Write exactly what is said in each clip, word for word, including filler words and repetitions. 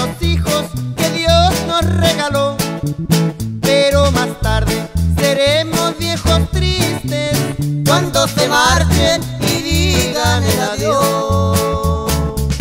esos hijos que Dios nos regaló, pero más tarde seremos viejos tristes cuando se marchen y digan el adiós.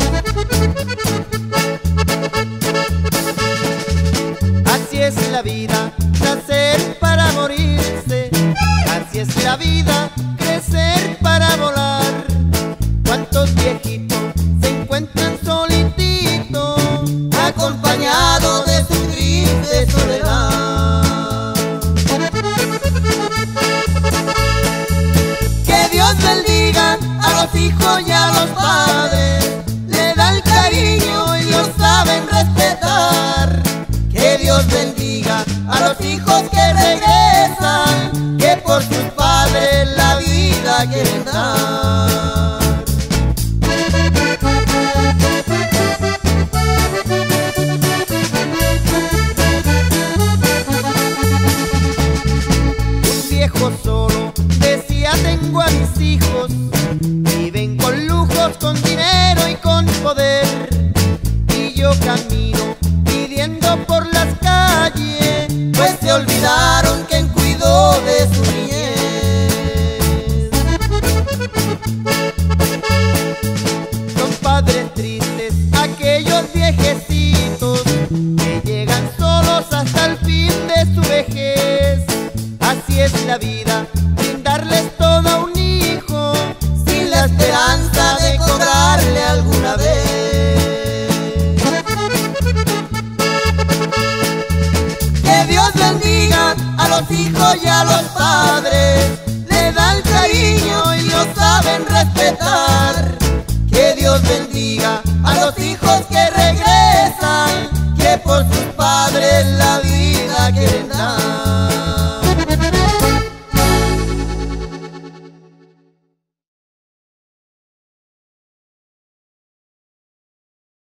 Así es la vida, nacer para morirse. Así es la vida, crecer para volar. ¿Cuántos viejitos se encuentran solititos, acompañados de su triste soledad? Que Dios bendiga a los hijos y a los padres, le dan cariño y los saben respetar. Que Dios bendiga a los hijos que regresan, que por sus padres la vida quieren dar. Un viejo solo decía: tengo a mis hijos, viven con lujos, con dinero y con poder, y yo camino pidiendo por las calles, pues se olvidaron quien cuidó de su niñez. Son padres tristes aquellos viejecitos que llegan solos hasta el fin de su vejez. Así es la vida, brindarles todo a un hijo, sin la esperanza de cobrarle alguna vez. Que Dios bendiga a los hijos y a los padres,